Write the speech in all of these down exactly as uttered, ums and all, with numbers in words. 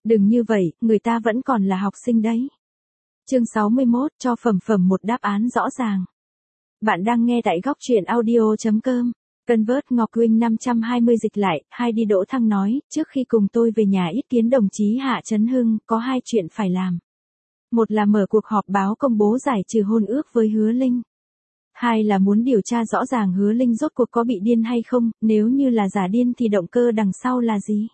Đừng như vậy, người ta vẫn còn là học sinh đấy. Chương sáu mươi mốt, cho Phẩm Phẩm một đáp án rõ ràng. Bạn đang nghe tại góc truyện audio chấm com. Convert Ngọc Huynh năm trăm hai mươi dịch lại, hai đi Đỗ Thăng nói, trước khi cùng tôi về nhà ý kiến đồng chí Hạ Trấn Hưng, có hai chuyện phải làm. Một là mở cuộc họp báo công bố giải trừ hôn ước với Hứa Linh. Hai là muốn điều tra rõ ràng Hứa Linh rốt cuộc có bị điên hay không, nếu như là giả điên thì động cơ đằng sau là gì?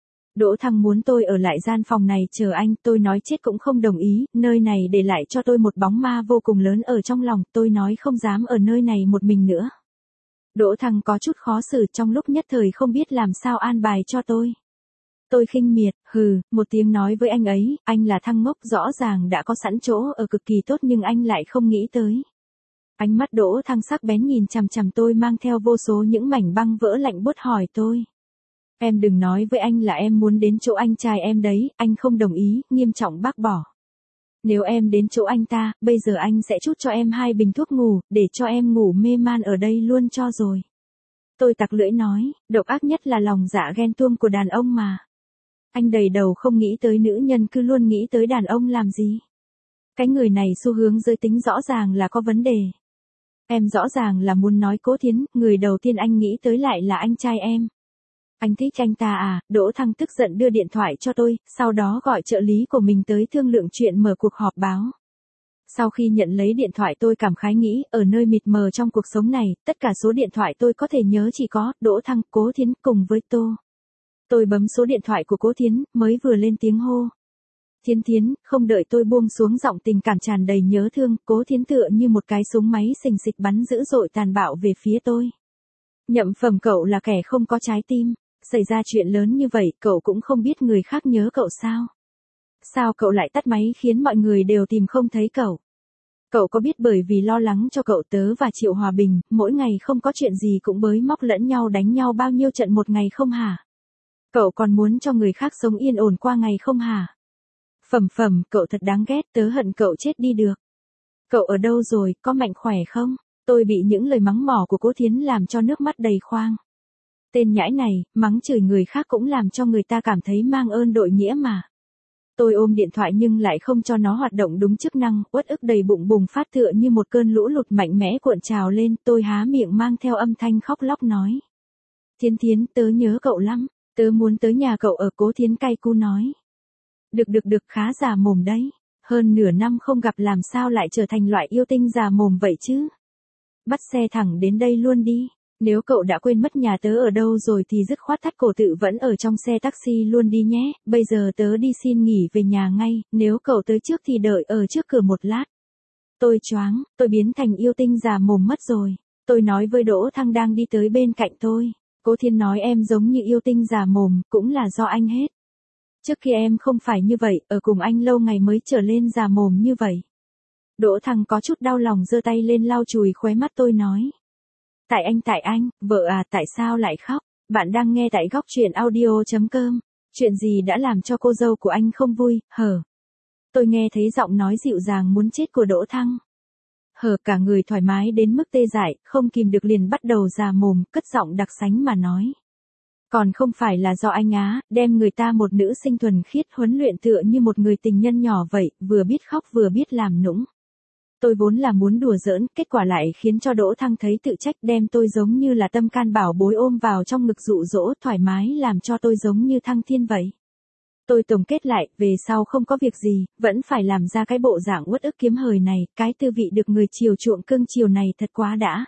Đỗ Thăng muốn tôi ở lại gian phòng này chờ anh, tôi nói chết cũng không đồng ý, nơi này để lại cho tôi một bóng ma vô cùng lớn ở trong lòng, tôi nói không dám ở nơi này một mình nữa. Đỗ Thăng có chút khó xử trong lúc nhất thời không biết làm sao an bài cho tôi. Tôi khinh miệt, hừ, một tiếng nói với anh ấy, anh là thằng ngốc rõ ràng đã có sẵn chỗ ở cực kỳ tốt nhưng anh lại không nghĩ tới. Ánh mắt Đỗ Thăng sắc bén nhìn chằm chằm tôi mang theo vô số những mảnh băng vỡ lạnh buốt hỏi tôi. Em đừng nói với anh là em muốn đến chỗ anh trai em đấy, anh không đồng ý, nghiêm trọng bác bỏ. Nếu em đến chỗ anh ta, bây giờ anh sẽ trút cho em hai bình thuốc ngủ, để cho em ngủ mê man ở đây luôn cho rồi. Tôi tặc lưỡi nói, độc ác nhất là lòng dạ ghen tuông của đàn ông mà. Anh đầy đầu không nghĩ tới nữ nhân cứ luôn nghĩ tới đàn ông làm gì. Cái người này xu hướng giới tính rõ ràng là có vấn đề. Em rõ ràng là muốn nói Cố Thiến, người đầu tiên anh nghĩ tới lại là anh trai em. Anh thích anh ta à? Đỗ Thăng tức giận đưa điện thoại cho tôi, sau đó gọi trợ lý của mình tới thương lượng chuyện mở cuộc họp báo. Sau khi nhận lấy điện thoại tôi cảm khái nghĩ, ở nơi mịt mờ trong cuộc sống này, tất cả số điện thoại tôi có thể nhớ chỉ có Đỗ Thăng, Cố Thiến cùng với Tô. Tôi bấm số điện thoại của Cố Thiến, mới vừa lên tiếng hô. Thiến Thiến, không đợi tôi buông xuống giọng tình cảm tràn đầy nhớ thương, Cố Thiến tựa như một cái súng máy xình xịch bắn dữ dội tàn bạo về phía tôi. Nhậm Phẩm, cậu là kẻ không có trái tim. Xảy ra chuyện lớn như vậy, cậu cũng không biết người khác nhớ cậu sao? Sao cậu lại tắt máy khiến mọi người đều tìm không thấy cậu? Cậu có biết bởi vì lo lắng cho cậu tớ và Triệu Hòa Bình, mỗi ngày không có chuyện gì cũng bới móc lẫn nhau đánh nhau bao nhiêu trận một ngày không hả? Cậu còn muốn cho người khác sống yên ổn qua ngày không hả? Phẩm Phẩm, cậu thật đáng ghét, tớ hận cậu chết đi được. Cậu ở đâu rồi, có mạnh khỏe không? Tôi bị những lời mắng mỏ của Cố Thiến làm cho nước mắt đầy khoang. Tên nhãi này, mắng chửi người khác cũng làm cho người ta cảm thấy mang ơn đội nghĩa mà. Tôi ôm điện thoại nhưng lại không cho nó hoạt động đúng chức năng, uất ức đầy bụng bùng phát tựa như một cơn lũ lụt mạnh mẽ cuộn trào lên, tôi há miệng mang theo âm thanh khóc lóc nói. Thiến Thiến, tớ nhớ cậu lắm, tớ muốn tới nhà cậu ở. Cố Thiến cay cú nói. Được được được, khá già mồm đấy, hơn nửa năm không gặp làm sao lại trở thành loại yêu tinh già mồm vậy chứ. Bắt xe thẳng đến đây luôn đi. Nếu cậu đã quên mất nhà tớ ở đâu rồi thì dứt khoát thắt cổ tự vẫn ở trong xe taxi luôn đi nhé, bây giờ tớ đi xin nghỉ về nhà ngay, nếu cậu tới trước thì đợi ở trước cửa một lát. Tôi choáng, tôi biến thành yêu tinh già mồm mất rồi. Tôi nói với Đỗ Thăng đang đi tới bên cạnh tôi. Cố Thiến nói em giống như yêu tinh già mồm, cũng là do anh hết. Trước kia em không phải như vậy, ở cùng anh lâu ngày mới trở lên già mồm như vậy. Đỗ Thăng có chút đau lòng giơ tay lên lau chùi khóe mắt tôi nói. Tại anh tại anh, vợ à, tại sao lại khóc? Bạn đang nghe tại góc truyện audio chấm com. Chuyện gì đã làm cho cô dâu của anh không vui, hở? Tôi nghe thấy giọng nói dịu dàng muốn chết của Đỗ Thăng. Hở, cả người thoải mái đến mức tê dại, không kìm được liền bắt đầu già mồm, cất giọng đặc sánh mà nói. Còn không phải là do anh á, đem người ta một nữ sinh thuần khiết huấn luyện tựa như một người tình nhân nhỏ vậy, vừa biết khóc vừa biết làm nũng. Tôi vốn là muốn đùa giỡn, kết quả lại khiến cho Đỗ Thăng thấy tự trách, đem tôi giống như là tâm can bảo bối ôm vào trong ngực dụ dỗ thoải mái làm cho tôi giống như thăng thiên vậy. Tôi tổng kết lại, về sau không có việc gì, vẫn phải làm ra cái bộ dạng uất ức kiếm hời này, cái tư vị được người chiều chuộng cưng chiều này thật quá đã.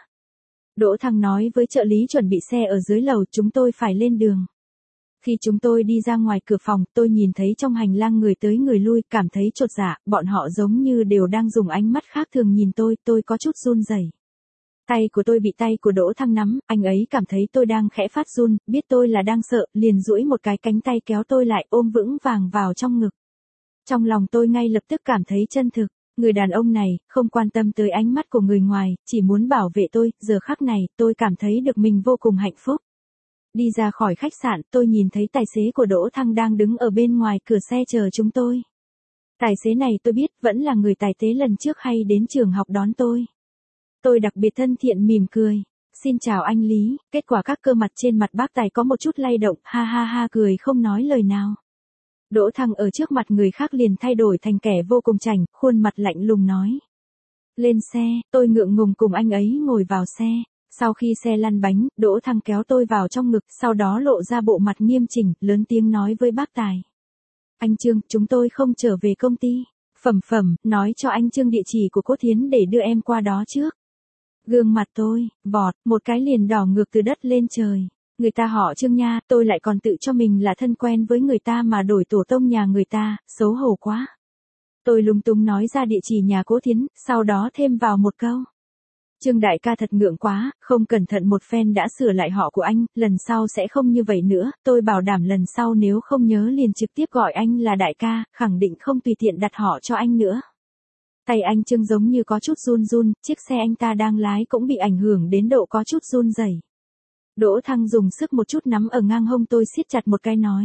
Đỗ Thăng nói với trợ lý chuẩn bị xe ở dưới lầu, chúng tôi phải lên đường. Khi chúng tôi đi ra ngoài cửa phòng, tôi nhìn thấy trong hành lang người tới người lui, cảm thấy chột dạ, bọn họ giống như đều đang dùng ánh mắt khác thường nhìn tôi, tôi có chút run rẩy. Tay của tôi bị tay của Đỗ Thăng nắm, anh ấy cảm thấy tôi đang khẽ phát run, biết tôi là đang sợ, liền duỗi một cái cánh tay kéo tôi lại ôm vững vàng vào trong ngực. Trong lòng tôi ngay lập tức cảm thấy chân thực, người đàn ông này, không quan tâm tới ánh mắt của người ngoài, chỉ muốn bảo vệ tôi, giờ khắc này, tôi cảm thấy được mình vô cùng hạnh phúc. Đi ra khỏi khách sạn, tôi nhìn thấy tài xế của Đỗ Thăng đang đứng ở bên ngoài cửa xe chờ chúng tôi. Tài xế này tôi biết, vẫn là người tài xế lần trước hay đến trường học đón tôi. Tôi đặc biệt thân thiện mỉm cười. Xin chào anh Lý, kết quả các cơ mặt trên mặt bác tài có một chút lay động, ha ha ha cười không nói lời nào. Đỗ Thăng ở trước mặt người khác liền thay đổi thành kẻ vô cùng chảnh, khuôn mặt lạnh lùng nói. Lên xe, tôi ngượng ngùng cùng anh ấy ngồi vào xe. Sau khi xe lăn bánh, Đỗ Thăng kéo tôi vào trong ngực, sau đó lộ ra bộ mặt nghiêm chỉnh, lớn tiếng nói với bác tài. Anh Trương, chúng tôi không trở về công ty. Phẩm phẩm, nói cho anh Trương địa chỉ của cô Thiến để đưa em qua đó trước. Gương mặt tôi, vọt, một cái liền đỏ ngược từ đất lên trời. Người ta họ Trương nha, tôi lại còn tự cho mình là thân quen với người ta mà đổi tổ tông nhà người ta, xấu hổ quá. Tôi lung tung nói ra địa chỉ nhà cố Thiến, sau đó thêm vào một câu. Trương đại ca thật ngượng quá, không cẩn thận một phen đã sửa lại họ của anh, lần sau sẽ không như vậy nữa, tôi bảo đảm lần sau nếu không nhớ liền trực tiếp gọi anh là đại ca, khẳng định không tùy tiện đặt họ cho anh nữa. Tay anh Trương giống như có chút run run, chiếc xe anh ta đang lái cũng bị ảnh hưởng đến độ có chút run rẩy. Đỗ Thăng dùng sức một chút nắm ở ngang hông tôi siết chặt một cái nói.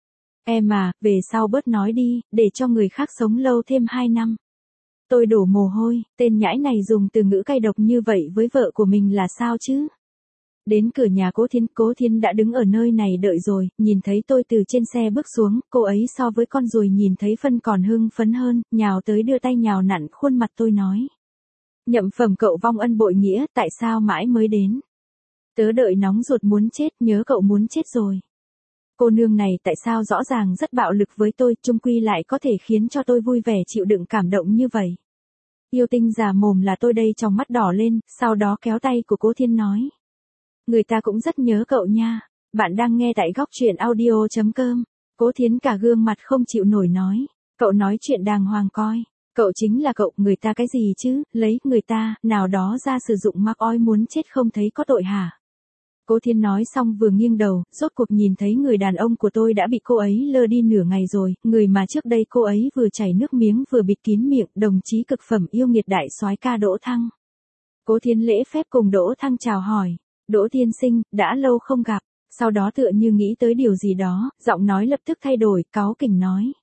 Em à, về sau bớt nói đi, để cho người khác sống lâu thêm hai năm. Tôi đổ mồ hôi, tên nhãi này dùng từ ngữ cay độc như vậy với vợ của mình là sao chứ? Đến cửa nhà cố Thiến, cố Thiến đã đứng ở nơi này đợi rồi, nhìn thấy tôi từ trên xe bước xuống, cô ấy so với con ruồi nhìn thấy phân còn hưng phấn hơn, nhào tới đưa tay nhào nặn khuôn mặt tôi nói. Nhậm Phẩm cậu vong ân bội nghĩa, tại sao mãi mới đến? Tớ đợi nóng ruột muốn chết, nhớ cậu muốn chết rồi. Cô nương này tại sao rõ ràng rất bạo lực với tôi, chung quy lại có thể khiến cho tôi vui vẻ chịu đựng cảm động như vậy. Yêu tinh già mồm là tôi đây, trong mắt đỏ lên, sau đó kéo tay của cố Thiên nói. Người ta cũng rất nhớ cậu nha, bạn đang nghe tại góc truyện audio chấm com. Cố Thiến cả gương mặt không chịu nổi nói, cậu nói chuyện đàng hoàng coi, cậu chính là cậu, người ta cái gì chứ, lấy, người ta, nào đó ra sử dụng mắc oi muốn chết không thấy có tội hả? Cố Thiên nói xong vừa nghiêng đầu, rốt cuộc nhìn thấy người đàn ông của tôi đã bị cô ấy lơ đi nửa ngày rồi, người mà trước đây cô ấy vừa chảy nước miếng vừa bịt kín miệng, đồng chí cực phẩm yêu nghiệt đại soái ca Đỗ Thăng. Cố Thiên lễ phép cùng Đỗ Thăng chào hỏi, Đỗ tiên sinh, đã lâu không gặp, sau đó tựa như nghĩ tới điều gì đó, giọng nói lập tức thay đổi, cáu kỉnh nói.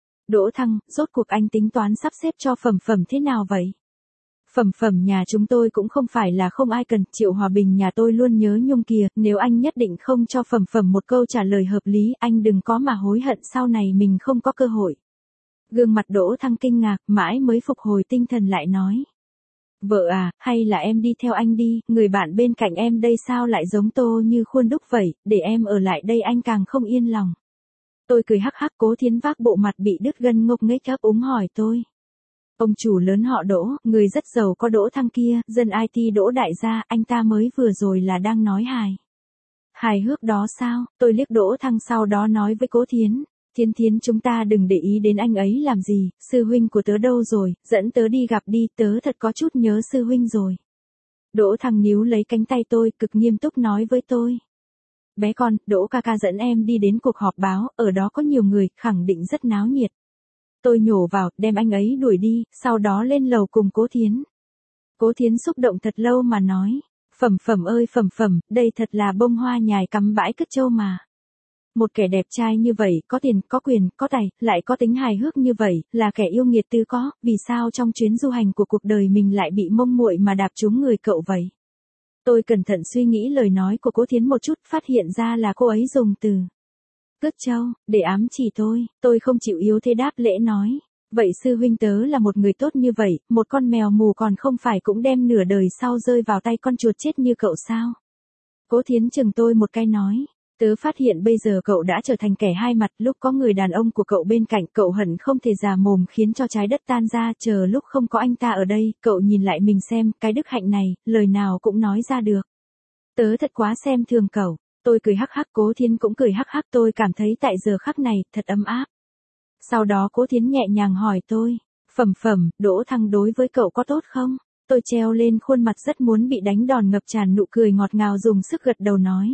Đỗ Thăng, rốt cuộc anh tính toán sắp xếp cho Phẩm Phẩm thế nào vậy? Phẩm Phẩm nhà chúng tôi cũng không phải là không ai cần, Triệu Hòa Bình nhà tôi luôn nhớ nhung kìa, nếu anh nhất định không cho Phẩm Phẩm một câu trả lời hợp lý, anh đừng có mà hối hận sau này mình không có cơ hội. Gương mặt Đỗ Thăng kinh ngạc, mãi mới phục hồi tinh thần lại nói. Vợ à, hay là em đi theo anh đi, người bạn bên cạnh em đây sao lại giống Tô Như khuôn đúc vậy, để em ở lại đây anh càng không yên lòng. Tôi cười hắc hắc, Cố Thiến vác bộ mặt bị đứt gân ngốc nghếch ấp úng hỏi tôi. Ông chủ lớn họ Đỗ, người rất giàu có Đỗ Thăng kia, dân i tê Đỗ đại gia, anh ta mới vừa rồi là đang nói hài. Hài hước đó sao, tôi liếc Đỗ Thăng sau đó nói với Cố Thiến. Thiến Thiến chúng ta đừng để ý đến anh ấy làm gì, sư huynh của tớ đâu rồi, dẫn tớ đi gặp đi, tớ thật có chút nhớ sư huynh rồi. Đỗ Thăng níu lấy cánh tay tôi, cực nghiêm túc nói với tôi. Bé con, Đỗ ca ca dẫn em đi đến cuộc họp báo, ở đó có nhiều người, khẳng định rất náo nhiệt. Tôi nhổ vào, đem anh ấy đuổi đi, sau đó lên lầu cùng Cố Thiến. Cố Thiến xúc động thật lâu mà nói. Phẩm Phẩm ơi Phẩm Phẩm, đây thật là bông hoa nhài cắm bãi cất trâu mà. Một kẻ đẹp trai như vậy, có tiền, có quyền, có tài, lại có tính hài hước như vậy, là kẻ yêu nghiệt tư có, vì sao trong chuyến du hành của cuộc đời mình lại bị mông muội mà đạp trúng người cậu vậy? Tôi cẩn thận suy nghĩ lời nói của Cố Thiến một chút, phát hiện ra là cô ấy dùng từ cất trâu, để ám chỉ tôi, tôi không chịu yếu thế đáp lễ nói. Vậy sư huynh tớ là một người tốt như vậy, một con mèo mù còn không phải cũng đem nửa đời sau rơi vào tay con chuột chết như cậu sao? Cố Thiến chừng tôi một cái nói. Tớ phát hiện bây giờ cậu đã trở thành kẻ hai mặt, lúc có người đàn ông của cậu bên cạnh, cậu hận không thể già mồm khiến cho trái đất tan ra, chờ lúc không có anh ta ở đây, cậu nhìn lại mình xem, cái đức hạnh này, lời nào cũng nói ra được. Tớ thật quá xem thường cậu, tôi cười hắc hắc, Cố Thiến cũng cười hắc hắc, tôi cảm thấy tại giờ khắc này, thật ấm áp. Sau đó Cố Thiến nhẹ nhàng hỏi tôi, Phẩm Phẩm, Đỗ Thăng đối với cậu có tốt không? Tôi treo lên khuôn mặt rất muốn bị đánh đòn ngập tràn nụ cười ngọt ngào dùng sức gật đầu nói.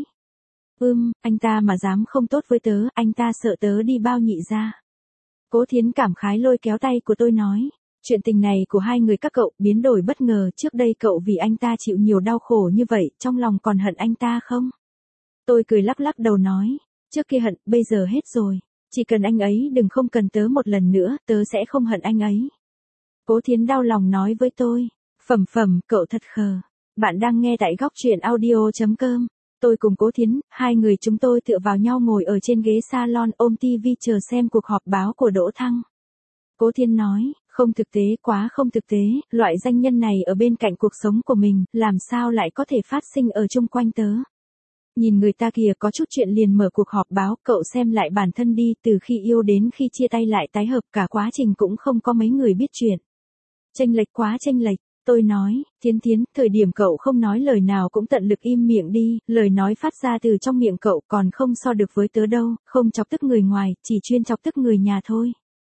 Ưm, anh ta mà dám không tốt với tớ, anh ta sợ tớ đi bao nhị ra. Cố Thiến cảm khái lôi kéo tay của tôi nói, chuyện tình này của hai người các cậu biến đổi bất ngờ, trước đây cậu vì anh ta chịu nhiều đau khổ như vậy, trong lòng còn hận anh ta không? Tôi cười lắc lắc đầu nói, trước kia hận, bây giờ hết rồi, chỉ cần anh ấy đừng không cần tớ một lần nữa, tớ sẽ không hận anh ấy. Cố Thiến đau lòng nói với tôi, Phẩm Phẩm, cậu thật khờ, bạn đang nghe tại góc truyện audio chấm com. Tôi cùng Cố Thiến, hai người chúng tôi tựa vào nhau ngồi ở trên ghế salon ôm tivi chờ xem cuộc họp báo của Đỗ Thăng. Cố Thiến nói, không thực tế, quá không thực tế, loại danh nhân này ở bên cạnh cuộc sống của mình, làm sao lại có thể phát sinh ở chung quanh tớ. Nhìn người ta kìa có chút chuyện liền mở cuộc họp báo, cậu xem lại bản thân đi, từ khi yêu đến khi chia tay lại tái hợp cả quá trình cũng không có mấy người biết chuyện. Chênh lệch quá chênh lệch. Tôi nói, Thiến Thiến, thời điểm cậu không nói lời nào cũng tận lực im miệng đi, lời nói phát ra từ trong miệng cậu còn không so được với tớ đâu, không chọc tức người ngoài, chỉ chuyên chọc tức người nhà thôi.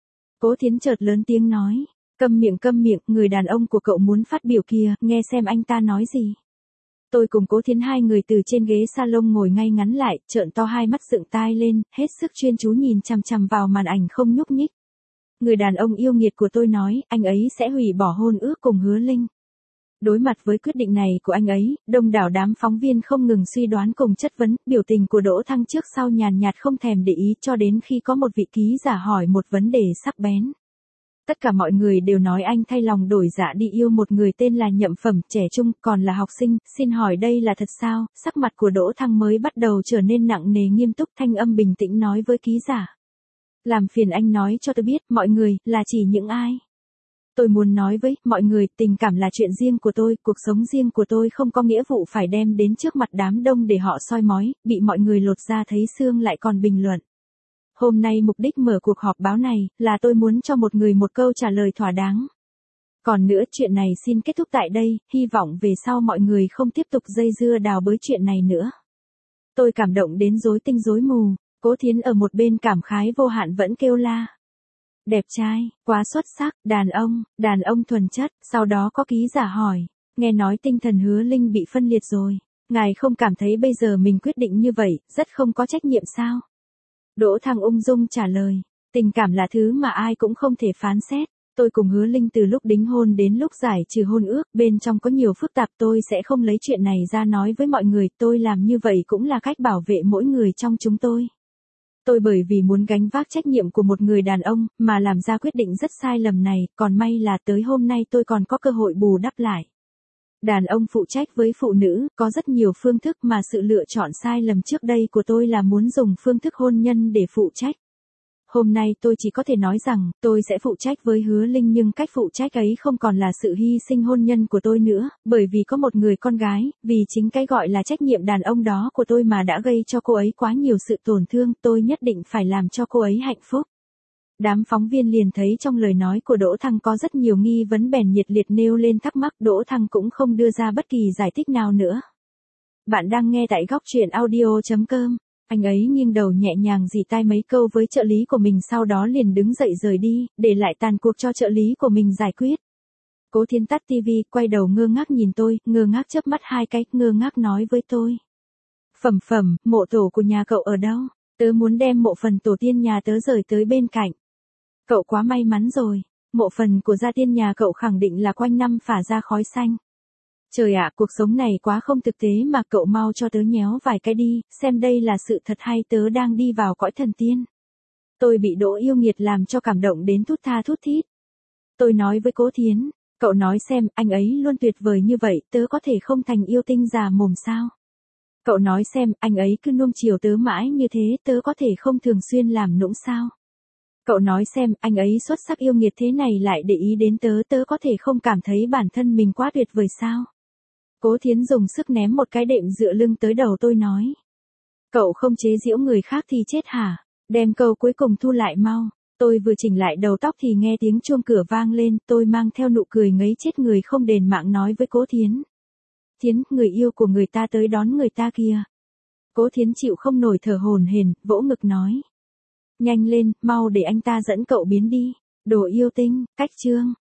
Cố Thiến chợt lớn tiếng nói, câm miệng câm miệng, người đàn ông của cậu muốn phát biểu kìa, nghe xem anh ta nói gì. Tôi cùng Cố Thiến hai người từ trên ghế salon ngồi ngay ngắn lại, trợn to hai mắt dựng tai lên, hết sức chuyên chú nhìn chằm chằm vào màn ảnh không nhúc nhích. Người đàn ông yêu nghiệt của tôi nói, anh ấy sẽ hủy bỏ hôn ước cùng Hứa Linh. Đối mặt với quyết định này của anh ấy, đông đảo đám phóng viên không ngừng suy đoán cùng chất vấn, biểu tình của Đỗ Thăng trước sau nhàn nhạt không thèm để ý cho đến khi có một vị ký giả hỏi một vấn đề sắc bén. Tất cả mọi người đều nói anh thay lòng đổi dạ đi yêu một người tên là Nhậm Phẩm, trẻ trung, còn là học sinh, xin hỏi đây là thật sao? Sắc mặt của Đỗ Thăng mới bắt đầu trở nên nặng nề nghiêm túc, thanh âm bình tĩnh nói với ký giả. Làm phiền anh nói cho tôi biết, mọi người, là chỉ những ai? Tôi muốn nói với mọi người, tình cảm là chuyện riêng của tôi, cuộc sống riêng của tôi không có nghĩa vụ phải đem đến trước mặt đám đông để họ soi mói, bị mọi người lột da thấy xương lại còn bình luận. Hôm nay mục đích mở cuộc họp báo này, là tôi muốn cho một người một câu trả lời thỏa đáng. Còn nữa, chuyện này xin kết thúc tại đây, hy vọng về sau mọi người không tiếp tục dây dưa đào bới chuyện này nữa. Tôi cảm động đến rối tinh rối mù. Cố Thiến ở một bên cảm khái vô hạn vẫn kêu la. Đẹp trai, quá xuất sắc, đàn ông, đàn ông thuần chất, sau đó có ký giả hỏi, nghe nói tinh thần Hứa Linh bị phân liệt rồi, ngài không cảm thấy bây giờ mình quyết định như vậy, rất không có trách nhiệm sao? Đỗ Thăng ung dung trả lời, tình cảm là thứ mà ai cũng không thể phán xét, tôi cùng Hứa Linh từ lúc đính hôn đến lúc giải trừ hôn ước, bên trong có nhiều phức tạp, tôi sẽ không lấy chuyện này ra nói với mọi người, tôi làm như vậy cũng là cách bảo vệ mỗi người trong chúng tôi. Tôi bởi vì muốn gánh vác trách nhiệm của một người đàn ông, mà làm ra quyết định rất sai lầm này, còn may là tới hôm nay tôi còn có cơ hội bù đắp lại. Đàn ông phụ trách với phụ nữ, có rất nhiều phương thức mà sự lựa chọn sai lầm trước đây của tôi là muốn dùng phương thức hôn nhân để phụ trách. Hôm nay tôi chỉ có thể nói rằng, tôi sẽ phụ trách với Hứa Linh nhưng cách phụ trách ấy không còn là sự hy sinh hôn nhân của tôi nữa, bởi vì có một người con gái, vì chính cái gọi là trách nhiệm đàn ông đó của tôi mà đã gây cho cô ấy quá nhiều sự tổn thương, tôi nhất định phải làm cho cô ấy hạnh phúc. Đám phóng viên liền thấy trong lời nói của Đỗ Thăng có rất nhiều nghi vấn bèn nhiệt liệt nêu lên thắc mắc, Đỗ Thăng cũng không đưa ra bất kỳ giải thích nào nữa. Bạn đang nghe tại góc truyện audio chấm com. Anh ấy nghiêng đầu nhẹ nhàng rỉ tai mấy câu với trợ lý của mình sau đó liền đứng dậy rời đi, để lại tàn cuộc cho trợ lý của mình giải quyết. Cố Thiến tắt tivi, quay đầu ngơ ngác nhìn tôi, ngơ ngác chớp mắt hai cái, ngơ ngác nói với tôi. Phẩm Phẩm, mộ tổ của nhà cậu ở đâu? Tớ muốn đem mộ phần tổ tiên nhà tớ rời tới bên cạnh. Cậu quá may mắn rồi, mộ phần của gia tiên nhà cậu khẳng định là quanh năm phả ra khói xanh. Trời ạ, cuộc sống này quá không thực tế mà, cậu mau cho tớ nhéo vài cái đi, xem đây là sự thật hay tớ đang đi vào cõi thần tiên. Tôi bị Đỗ yêu nghiệt làm cho cảm động đến thút tha thút thít. Tôi nói với Cố Thiến, cậu nói xem, anh ấy luôn tuyệt vời như vậy, tớ có thể không thành yêu tinh già mồm sao? Cậu nói xem, anh ấy cứ nuông chiều tớ mãi như thế, tớ có thể không thường xuyên làm nũng sao? Cậu nói xem, anh ấy xuất sắc yêu nghiệt thế này lại để ý đến tớ, tớ có thể không cảm thấy bản thân mình quá tuyệt vời sao? Cố Thiến dùng sức ném một cái đệm dựa lưng tới đầu tôi nói. Cậu không chế giễu người khác thì chết hả? Đem câu cuối cùng thu lại mau. Tôi vừa chỉnh lại đầu tóc thì nghe tiếng chuông cửa vang lên, tôi mang theo nụ cười ngấy chết người không đền mạng nói với Cố Thiến. Thiến, người yêu của người ta tới đón người ta kìa. Cố Thiến chịu không nổi thở hổn hển, vỗ ngực nói. Nhanh lên, mau để anh ta dẫn cậu biến đi. Đồ yêu tinh, cách chương.